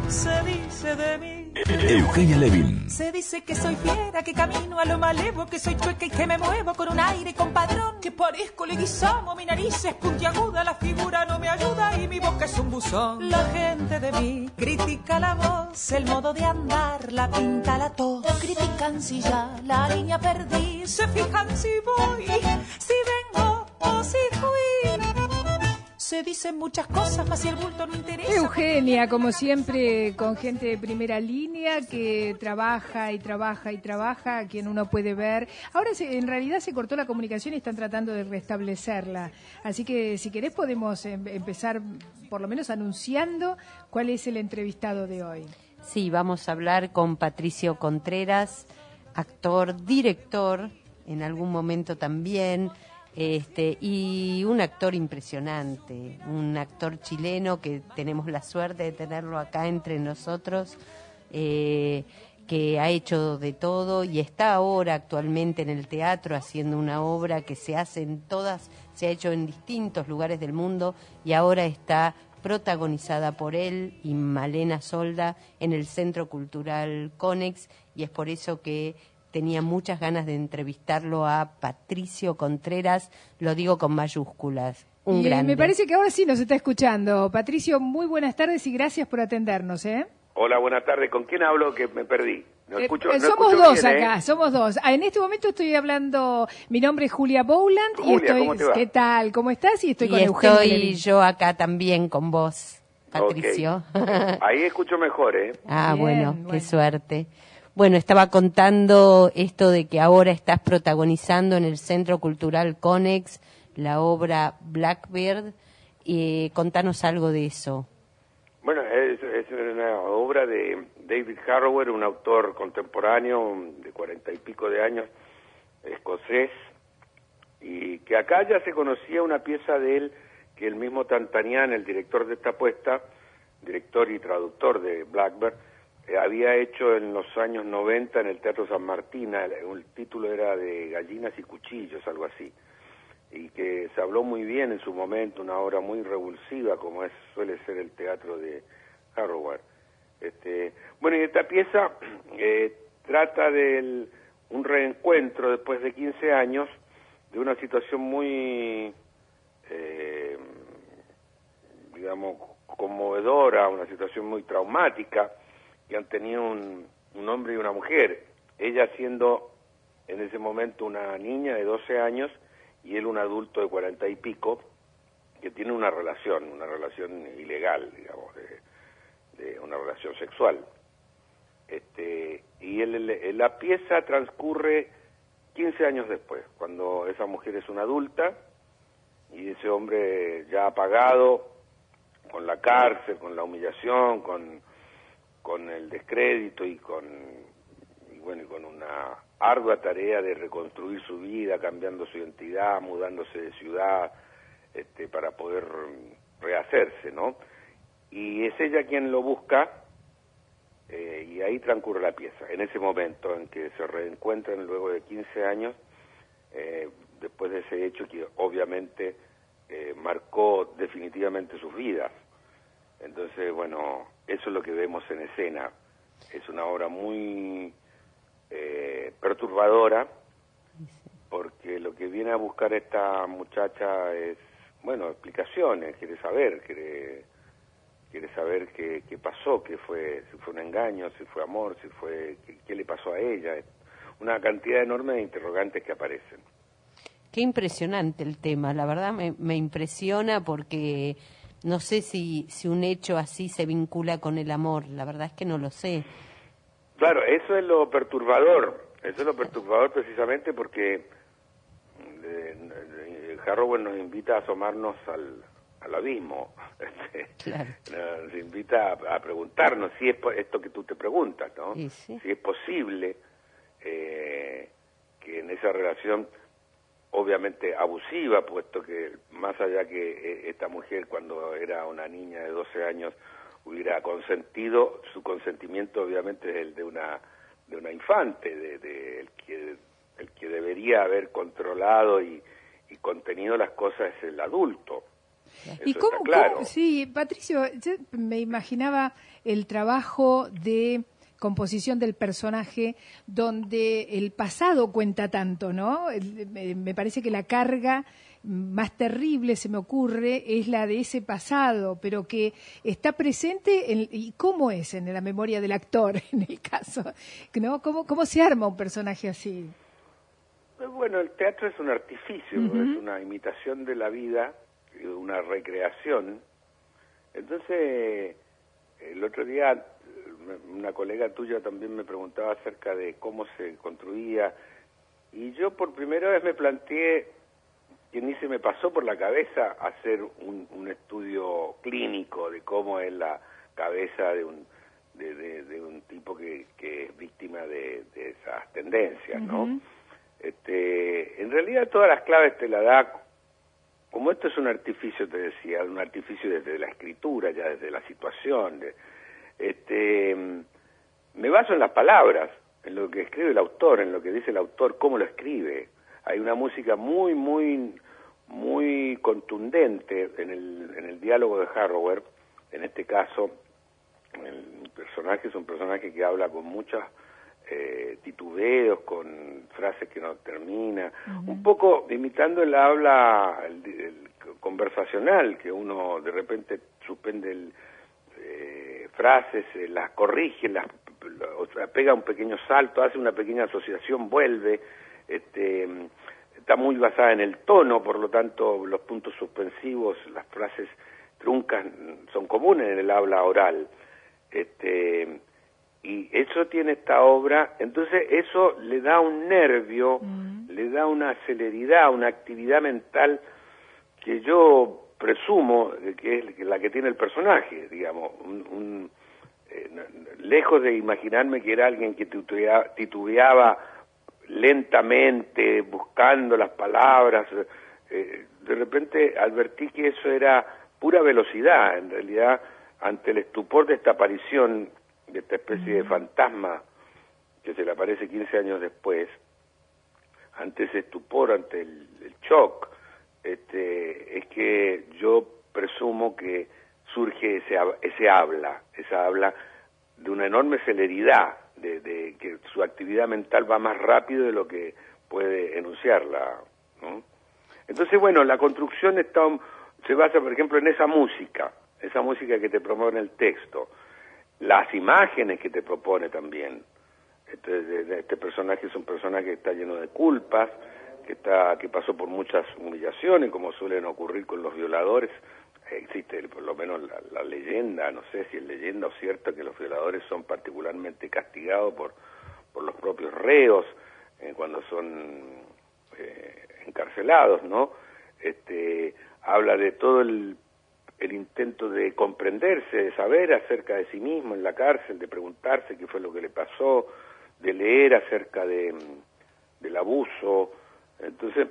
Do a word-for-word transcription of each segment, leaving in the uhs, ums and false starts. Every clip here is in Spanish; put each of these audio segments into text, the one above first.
se dice de mí. Eugenia Levin. Se dice que soy fiera, que camino a lo malevo, que soy chueca y que me muevo con un aire compadrón, que parezco leguizamo, mi nariz es puntiaguda, la figura no me ayuda y mi boca es un buzón. La gente de mí critica la voz, el modo de andar, la pinta, la tos. Critican si ya la línea perdí, se fijan si voy, si vengo o si fui. Se dicen muchas cosas, mas si el bulto no interesa. Eugenia, como siempre, con gente de primera línea que trabaja y trabaja y trabaja, a quien uno puede ver. Ahora se, en realidad se cortó la comunicación y están tratando de restablecerla. Así que si querés podemos em- empezar por lo menos anunciando cuál es el entrevistado de hoy. Sí, vamos a hablar con Patricio Contreras, actor, director, en algún momento también. Este, y un actor impresionante, un actor chileno que tenemos la suerte de tenerlo acá entre nosotros, eh, que ha hecho de todo y está ahora actualmente en el teatro haciendo una obra que se hace en todas, se ha hecho en distintos lugares del mundo y ahora está protagonizada por él y Malena Solda en el Centro Cultural Conex, y es por eso que tenía muchas ganas de entrevistarlo a Patricio Contreras, lo digo con mayúsculas, un y, grande. Me parece que ahora sí nos está escuchando. Patricio, muy buenas tardes y gracias por atendernos, ¿eh? Hola, buenas tardes. ¿Con quién hablo que me perdí? No escucho, eh, no somos escucho dos bien, acá, ¿eh? somos dos. Ah, en este momento estoy hablando, mi nombre es Julia Bowland y Julia, estoy, ¿cómo te va? ¿qué tal? ¿Cómo estás? Y estoy y con Eugenia estoy Levin. yo acá también con vos, Patricio. Okay. Ahí escucho mejor, ¿eh? ah, Bien, bueno, bueno. qué suerte. Bueno, estaba contando esto de que ahora estás protagonizando en el Centro Cultural Conex la obra Blackbird. Eh, contanos algo de eso. Bueno, es, es una obra de David Harrower, un autor contemporáneo de cuarenta y pico de años, escocés, y que acá ya se conocía una pieza de él que el mismo Tantanian, el director de esta puesta, director y traductor de Blackbird, eh, había hecho en los años noventa en el Teatro San Martín. El, el título era de Gallinas y Cuchillos, algo así, y que se habló muy bien en su momento, una obra muy revulsiva como es suele ser el teatro de Harrower. Este, bueno, y esta pieza eh, trata de un reencuentro después de quince años de una situación muy, eh, digamos, conmovedora, una situación muy traumática, que han tenido un, un hombre y una mujer, ella siendo en ese momento una niña de doce años y él un adulto de cuarenta y pico, que tiene una relación, una relación ilegal, digamos, de, de una relación sexual. Este, y él, él, la pieza transcurre quince años después, cuando esa mujer es una adulta y ese hombre ya apagado, con la cárcel, con la humillación, con con el descrédito y con y bueno y con una ardua tarea de reconstruir su vida, cambiando su identidad, mudándose de ciudad, este, para poder rehacerse, ¿no? Y es ella quien lo busca, eh, y ahí transcurre la pieza, en ese momento en que se reencuentran luego de quince años, eh, después de ese hecho que obviamente eh, marcó definitivamente sus vidas. Entonces, bueno, eso es lo que vemos en escena. Es una obra muy eh, perturbadora, porque lo que viene a buscar esta muchacha es, bueno, explicaciones, quiere saber, quiere, quiere saber qué, qué pasó, qué fue, si fue un engaño, si fue amor, si fue, qué, qué le pasó a ella. Una cantidad enorme de interrogantes que aparecen. Qué impresionante el tema, la verdad me, me impresiona porque no sé si, si un hecho así se vincula con el amor, la verdad es que no lo sé. Claro, eso es lo perturbador, eso es lo perturbador precisamente porque eh, eh, Harrower nos invita a asomarnos al, al abismo, Claro. nos invita a, a preguntarnos si es esto que tú te preguntas, ¿no? Sí, sí. Si es posible eh, que en esa relación obviamente abusiva, puesto que más allá que esta mujer cuando era una niña de doce años hubiera consentido, su consentimiento obviamente es el de una de una infante, de, de el que el que debería haber controlado y, y contenido las cosas es el adulto. ¿Y Eso cómo, está claro. cómo- sí, Patricio, yo me imaginaba el trabajo de composición del personaje donde el pasado cuenta tanto, ¿no? El- me, me parece que la carga más terrible, se me ocurre, es la de ese pasado, pero que está presente, en, ¿y cómo es en la memoria del actor, en el caso? ¿No? ¿Cómo, cómo se arma un personaje así? Bueno, el teatro es un artificio, Ujú. es una imitación de la vida, una recreación. Entonces, el otro día una colega tuya también me preguntaba acerca de cómo se construía, y yo por primera vez me planteé que ni se me pasó por la cabeza hacer un, un estudio clínico de cómo es la cabeza de un de, de, de un tipo que, que es víctima de, de esas tendencias, ¿no? Ujú. Este, en realidad todas las claves te las da, como esto es un artificio, te decía, un artificio desde la escritura, ya desde la situación. De, este, me baso en las palabras, en lo que escribe el autor, en lo que dice el autor, cómo lo escribe. Hay una música muy, muy, muy contundente en el, en el diálogo de Harrower. En este caso, el personaje es un personaje que habla con muchas eh, titubeos, con frases que no termina, uh-huh. un poco imitando el habla el, el conversacional, que uno de repente suspende el, eh, frases, eh, las corrige, las o sea, pega un pequeño salto, hace una pequeña asociación, vuelve, este, está muy basada en el tono, por lo tanto los puntos suspensivos, las frases truncas son comunes en el habla oral, este, y eso tiene esta obra, entonces eso le da un nervio, mm. le da una celeridad, una actividad mental que yo presumo que es la que tiene el personaje, digamos, un, un eh, lejos de imaginarme que era alguien que titubeaba, titubeaba lentamente, buscando las palabras, eh, de repente advertí que eso era pura velocidad, en realidad, ante el estupor de esta aparición, de esta especie mm. de fantasma que se le aparece quince años después, ante ese estupor, ante el, el shock, este, es que yo presumo que surge ese, ese habla, esa habla de una enorme celeridad, de, de que su actividad mental va más rápido de lo que puede enunciarla, ¿no? Entonces, bueno, la construcción está, se basa, por ejemplo, en esa música, esa música que te propone el texto, las imágenes que te propone también. Este, este personaje es un personaje que está lleno de culpas, que está que pasó por muchas humillaciones, como suelen ocurrir con los violadores. Existe por lo menos la, la leyenda, no sé si es leyenda o cierto, que los violadores son particularmente castigados por por los propios reos eh, cuando son eh, encarcelados, ¿no? Este, habla de todo el, el intento de comprenderse, de saber acerca de sí mismo en la cárcel, de preguntarse qué fue lo que le pasó, de leer acerca de del abuso. Entonces,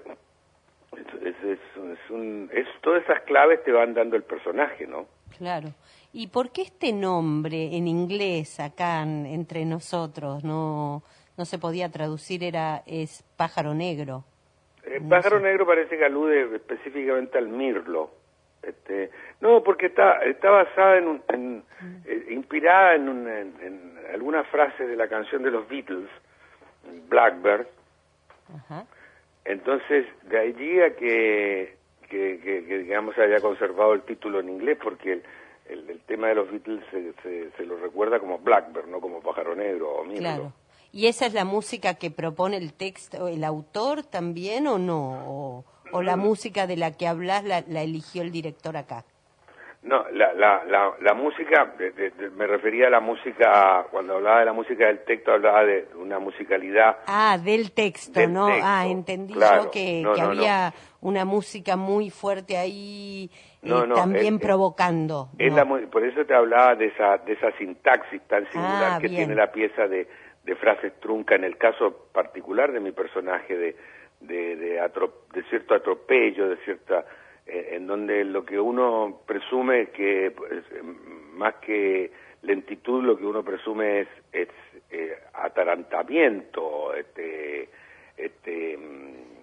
es, es, es un, es, todas esas claves te van dando el personaje, ¿no? Claro. ¿Y por qué este nombre en inglés acá en, entre nosotros no no se podía traducir? Era es pájaro negro. El no pájaro sé. negro parece que alude específicamente al mirlo. Este, no, porque está está basada en, un, en mm. eh, inspirada en, un, en, en algunas frases de la canción de los Beatles, Blackbird. Ajá. Entonces, de allí a que, que, que, que digamos, haya conservado el título en inglés, porque el, el, el tema de los Beatles se, se, se lo recuerda como Blackbird, no como pájaro negro o mirlo. Claro. ¿Y esa es la música que propone el texto, el autor también o no? ¿O, o la música de la que hablas la, la eligió el director acá? No, la, la, la, la música, de, de, de, me refería a la música, cuando hablaba de la música del texto, hablaba de una musicalidad. Ah, del texto, del ¿no? Texto, ah, entendí claro. yo que, no, que no, había no. una música muy fuerte ahí, no, eh, no, también es, provocando. Es no. la, por eso te hablaba de esa, de esa sintaxis tan singular ah, que bien. tiene la pieza de, de frases trunca, en el caso particular de mi personaje, de, de, de, atro, de cierto atropello, de cierta... en donde lo que uno presume es que, pues, más que lentitud, lo que uno presume es, es eh, atarantamiento, este, este,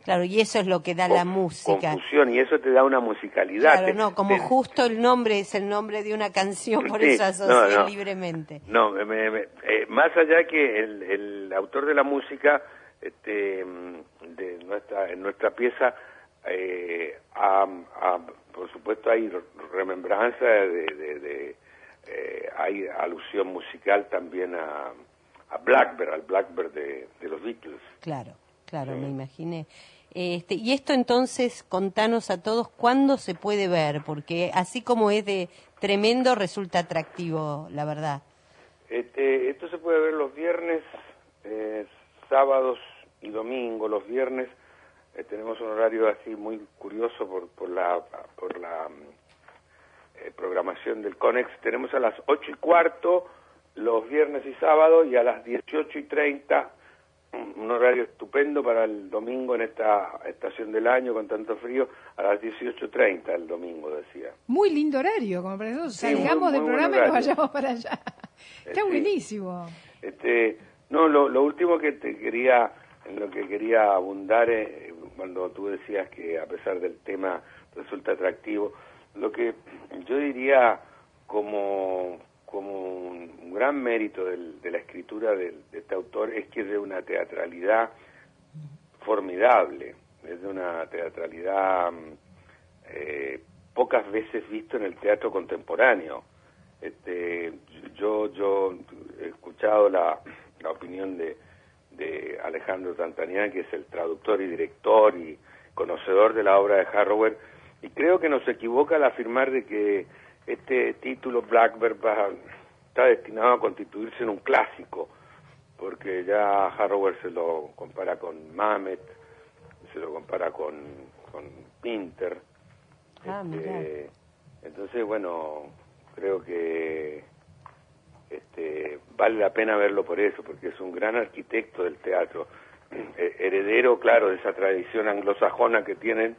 Claro, y eso es lo que da la música. Confusión, y eso te da una musicalidad. Claro, no, como te, justo el nombre es el nombre de una canción, por sí, eso asocié no, no, libremente. No, me, me, eh, más allá que el, el autor de la música, este, de nuestra, en nuestra pieza, eh, a, a, por supuesto hay remembranza, de, de, de eh, hay alusión musical también a, a Blackbird, al Blackbird de, de los Beatles. Claro. Claro, sí. Me imaginé. Este, y esto entonces, contanos a todos cuándo se puede ver, porque así como es de tremendo, resulta atractivo, la verdad. Este, esto se puede ver los viernes, eh, sábados y domingos. Los viernes eh, tenemos un horario así muy curioso por, por la, por la eh, programación del Conex. Tenemos a las ocho y cuarto los viernes y sábados, y a las dieciocho y treinta un horario estupendo para el domingo en esta estación del año con tanto frío, a las dieciocho treinta el domingo, decía. Muy lindo horario, como para que nosotros sí, salgamos del programa y nos vayamos para allá. Está sí. buenísimo. Este, no, lo, lo último que te quería, en lo que quería abundar, eh, cuando tú decías que a pesar del tema resulta atractivo, lo que yo diría como... como un, un gran mérito del, de la escritura de, de este autor es que es de una teatralidad formidable, es de una teatralidad eh, pocas veces visto en el teatro contemporáneo. Este, yo yo he escuchado la, la opinión de, de Alejandro Tantanian, que es el traductor y director y conocedor de la obra de Harrower, y creo que no se equivoca al afirmar de que este título Blackbird va, está destinado a constituirse en un clásico, porque ya Harrower se lo compara con Mamet, se lo compara con, con Pinter. Ah, este, entonces, bueno, creo que este, vale la pena verlo por eso, porque es un gran arquitecto del teatro, heredero, claro, de esa tradición anglosajona que tienen.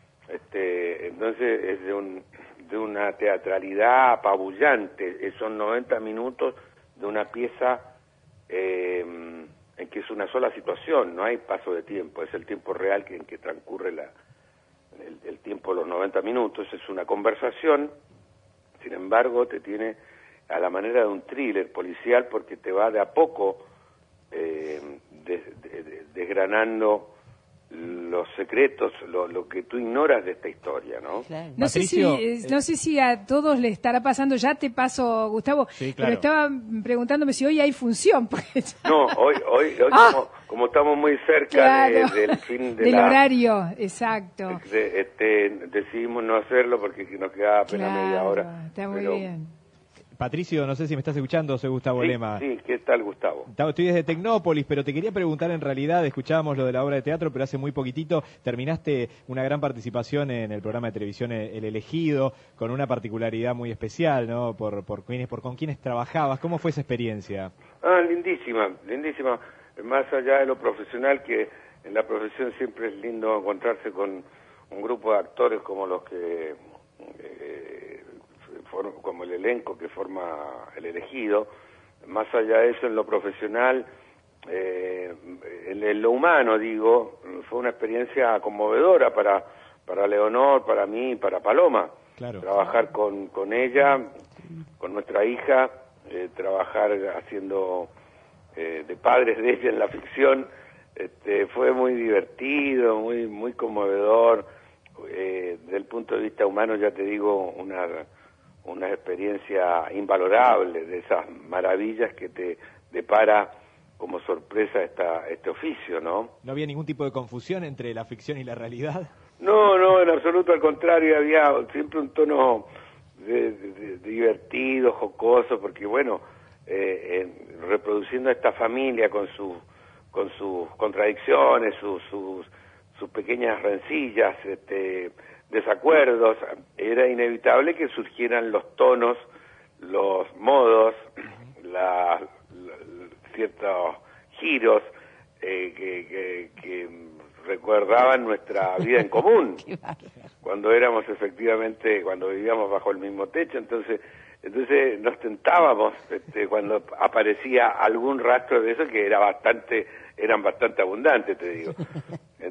Este, entonces es de un de una teatralidad apabullante. Son noventa minutos de una pieza eh, en que es una sola situación, no hay paso de tiempo, es el tiempo real que, en que transcurre la, el, el tiempo de los noventa minutos, es una conversación, sin embargo te tiene a la manera de un thriller policial, porque te va de a poco eh, des, de, de, desgranando los secretos, lo, lo que tú ignoras de esta historia, ¿no? Claro. No sé si, eh, no sé si a todos le estará pasando, ya te paso, Gustavo, sí, claro. Pero estaba preguntándome si hoy hay función. Ya... No, hoy, hoy, hoy ah, como, como estamos muy cerca claro, de, del fin de del la, horario, exacto. De, este, decidimos no hacerlo porque nos queda apenas claro, media hora. Está muy pero... bien. Patricio, no sé si me estás escuchando, soy Gustavo sí, Lema. Sí, ¿qué tal, Gustavo? Estoy desde Tecnópolis, pero te quería preguntar, en realidad, escuchábamos lo de la obra de teatro, pero hace muy poquitito terminaste una gran participación en el programa de televisión El Elegido, con una particularidad muy especial, ¿no? Por, por, quienes, por con quienes trabajabas. ¿Cómo fue esa experiencia? Ah, lindísima, lindísima. Más allá de lo profesional, que en la profesión siempre es lindo encontrarse con un grupo de actores como los que... Eh, como el elenco que forma El Elegido. Más allá de eso, en lo profesional, eh, en, en lo humano, digo, fue una experiencia conmovedora para para Leonor, para mí y para Paloma. Claro. Trabajar con, con ella, con nuestra hija, eh, trabajar haciendo eh, de padres de ella en la ficción, este, fue muy divertido, muy muy conmovedor. Eh, desde el punto de vista humano, ya te digo, una... una experiencia invalorable, de esas maravillas que te depara como sorpresa esta, este oficio, ¿no? ¿No había ningún tipo de confusión entre la ficción y la realidad? No, no, en absoluto, al contrario, había siempre un tono de, de, de divertido, jocoso, porque bueno, eh, eh, reproduciendo esta familia con sus con sus contradicciones, sus, sus, sus pequeñas rencillas, este... desacuerdos, era inevitable que surgieran los tonos, los modos, la, la, ciertos giros eh, que, que, que recordaban nuestra vida en común, cuando éramos efectivamente, cuando vivíamos bajo el mismo techo. Entonces entonces nos tentábamos este, cuando aparecía algún rastro de eso, que era bastante eran bastante abundantes, te digo.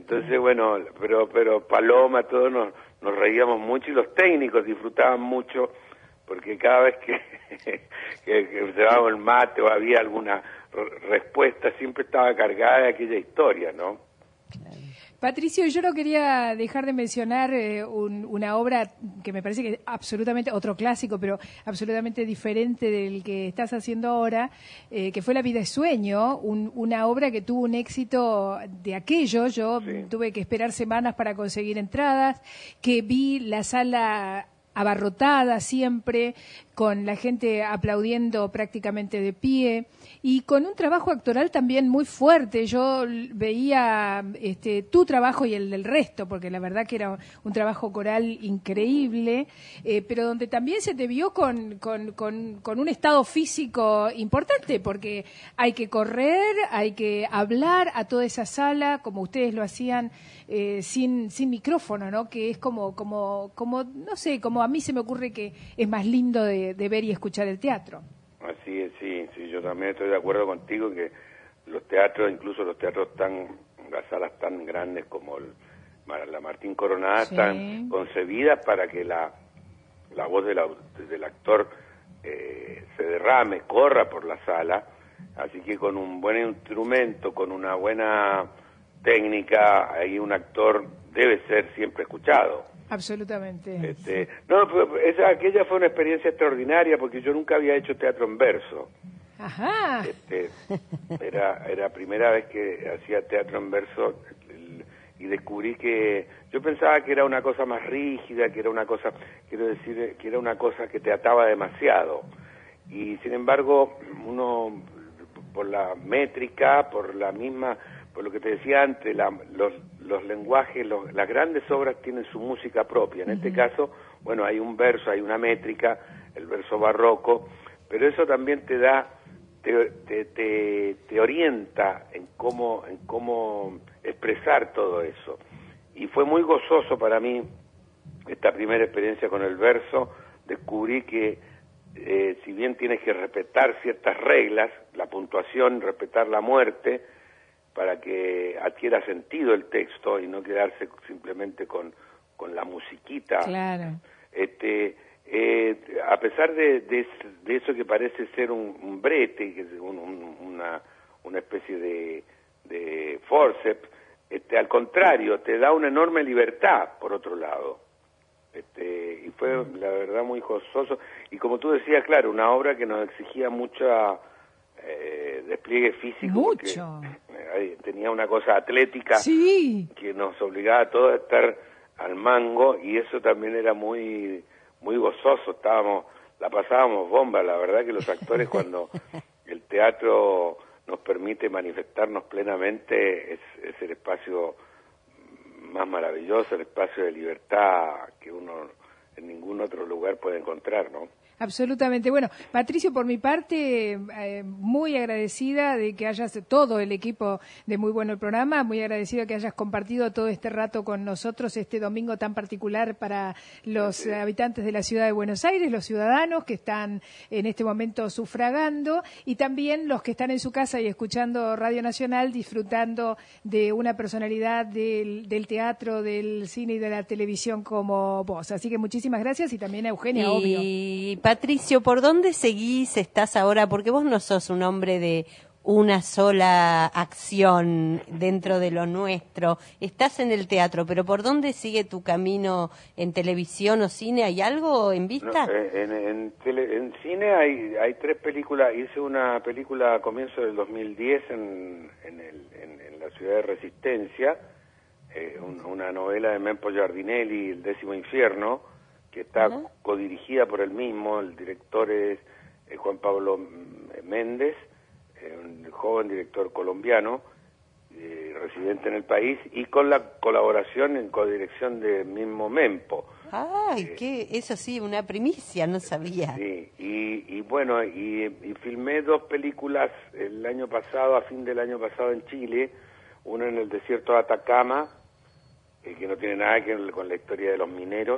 Entonces, bueno, pero pero Paloma, todos nos, nos reíamos mucho y los técnicos disfrutaban mucho porque cada vez que, que, que se daba el mate o había alguna respuesta siempre estaba cargada de aquella historia, ¿no? Patricio, yo no quería dejar de mencionar eh, un, una obra que me parece que es absolutamente, otro clásico, pero absolutamente diferente del que estás haciendo ahora, eh, que fue La vida es sueño, un, una obra que tuvo un éxito de aquello. Yo sí. tuve que esperar semanas para conseguir entradas, que vi la sala abarrotada siempre, con la gente aplaudiendo prácticamente de pie y con un trabajo actoral también muy fuerte. Yo veía este, tu trabajo y el del resto, porque la verdad que era un trabajo coral increíble, eh, pero donde también se te vio con, con, con, con un estado físico importante, porque hay que correr, hay que hablar a toda esa sala, como ustedes lo hacían, eh, sin, sin micrófono, ¿no? Que es como, como, como, no sé, como a mí se me ocurre que es más lindo de De, ver y escuchar el teatro. Así es, sí, sí, yo también estoy de acuerdo contigo que los teatros, incluso los teatros tan, las salas tan grandes como el, la Martín Coronada, sí. están concebidas para que la, la voz de la, del actor eh, se derrame, corra por la sala, así que con un buen instrumento, con una buena técnica, ahí un actor debe ser siempre escuchado. Absolutamente. Este, no, esa, aquella fue una experiencia extraordinaria porque yo nunca había hecho teatro en verso. Ajá. Este, era era primera vez que hacía teatro en verso y descubrí que yo pensaba que era una cosa más rígida, que era una cosa, quiero decir, que era una cosa que te ataba demasiado. Y sin embargo, uno por la métrica, por la misma, por lo que te decía antes, la, los los lenguajes, los, las grandes obras tienen su música propia. En uh-huh. este caso, bueno, hay un verso, hay una métrica, el verso barroco, pero eso también te da, te, te, te, te orienta en cómo, en cómo expresar todo eso. Y fue muy gozoso para mí esta primera experiencia con el verso. Descubrí que eh, si bien tienes que respetar ciertas reglas, la puntuación, respetar la muerte, para que adquiera sentido el texto y no quedarse simplemente con, con la musiquita. Claro. Este, eh, a pesar de, de, de eso que parece ser un, un brete, que es un, un, una, una especie de, de forceps, este, al contrario, te da una enorme libertad, por otro lado. Este, y fue, la verdad, muy gozoso. Y como tú decías, claro, una obra que nos exigía mucha... Eh, despliegue físico, mucho. Porque, eh, tenía una cosa atlética sí. que nos obligaba a todos a estar al mango y eso también era muy muy gozoso, estábamos, la pasábamos bomba, la verdad que los actores cuando el teatro nos permite manifestarnos plenamente es, es el espacio más maravilloso, el espacio de libertad que uno en ningún otro lugar puede encontrar, ¿no? Absolutamente. Bueno, Patricio, por mi parte, eh, muy agradecida de que hayas, todo el equipo de Muy Bueno el Programa, muy agradecido que hayas compartido todo este rato con nosotros, este domingo tan particular para los sí. habitantes de la ciudad de Buenos Aires, los ciudadanos que están en este momento sufragando y también los que están en su casa y escuchando Radio Nacional, disfrutando de una personalidad del, del teatro, del cine y de la televisión como vos. Así que muchísimas gracias y también a Eugenia, y... obvio. Patricio, ¿por dónde seguís? ¿Estás ahora? Porque vos no sos un hombre de una sola acción dentro de lo nuestro. Estás en el teatro, pero ¿por dónde sigue tu camino en televisión o cine? ¿Hay algo en vista? No, en, en, tele, en cine hay, hay tres películas. Hice una película a comienzos del dos mil diez en, en, el, en, en la ciudad de Resistencia, eh, un, una novela de Mempo Giardinelli, El décimo infierno, que está uh-huh. codirigida por él mismo. El director es eh, Juan Pablo Méndez, eh, un joven director colombiano, eh, residente en el país, y con la colaboración en codirección de mismo Mempo. ¡Ay, eh, qué! Eso sí, una primicia, no sabía. Sí, y, y bueno, y, y filmé dos películas el año pasado, a fin del año pasado en Chile, una en el desierto de Atacama, eh, que no tiene nada que ver con la historia de los mineros,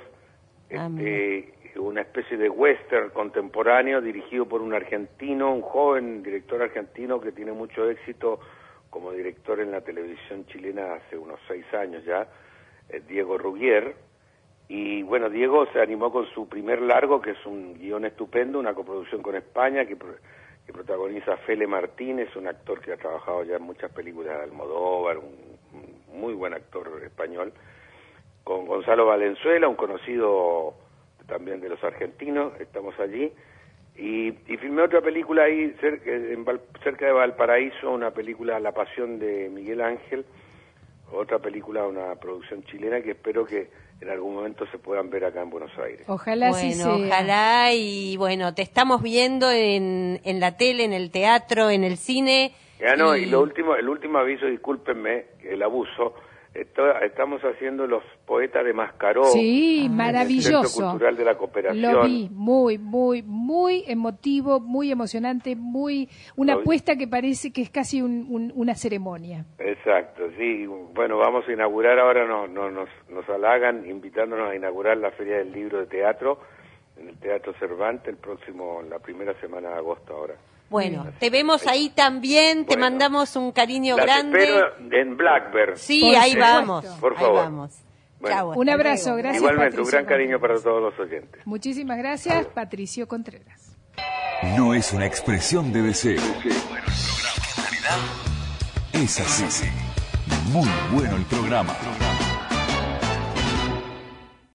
Este, una especie de western contemporáneo dirigido por un argentino, un joven director argentino que tiene mucho éxito como director en la televisión chilena hace unos seis años ya, eh, Diego Rugier. Y bueno, Diego se animó con su primer largo, que es un guión estupendo, una coproducción con España, que, que protagoniza Fele Martínez, un actor que ha trabajado ya en muchas películas de Almodóvar, un, un muy buen actor español, con Gonzalo Valenzuela, un conocido también de los argentinos, estamos allí. Y, y filmé otra película ahí cerca, en Val, cerca de Valparaíso, una película La Pasión de Miguel Ángel, otra película, una producción chilena que espero que en algún momento se puedan ver acá en Buenos Aires. Ojalá bueno, sí sea. Ojalá, y bueno, te estamos viendo en, en la tele, en el teatro, en el cine. Ya no, y, y lo último, el último aviso, discúlpenme el abuso, Está, estamos haciendo Los Poetas de Mascaró. Sí, ah, maravilloso. En el Centro Cultural de la Cooperación. Lo vi, muy, muy, muy emotivo, muy emocionante, muy una Lo vi. apuesta que parece que es casi un, un, una ceremonia. Exacto, sí. Bueno, vamos a inaugurar ahora, no, no, nos, nos halagan invitándonos a inaugurar la Feria del Libro de Teatro en el Teatro Cervantes el próximo, la primera semana de agosto ahora. Bueno, te vemos ahí también, te Bueno, mandamos un cariño las grande. espero en Blackbird. Sí, Por ahí supuesto. vamos. Por ahí favor. vamos. Bueno. Chau, Un hasta abrazo, luego. gracias. Igualmente, un Patricio gran cariño para Contreras. todos los oyentes. Muchísimas gracias, Patricio Contreras. No es una expresión de deseo. Es así. Muy bueno el programa.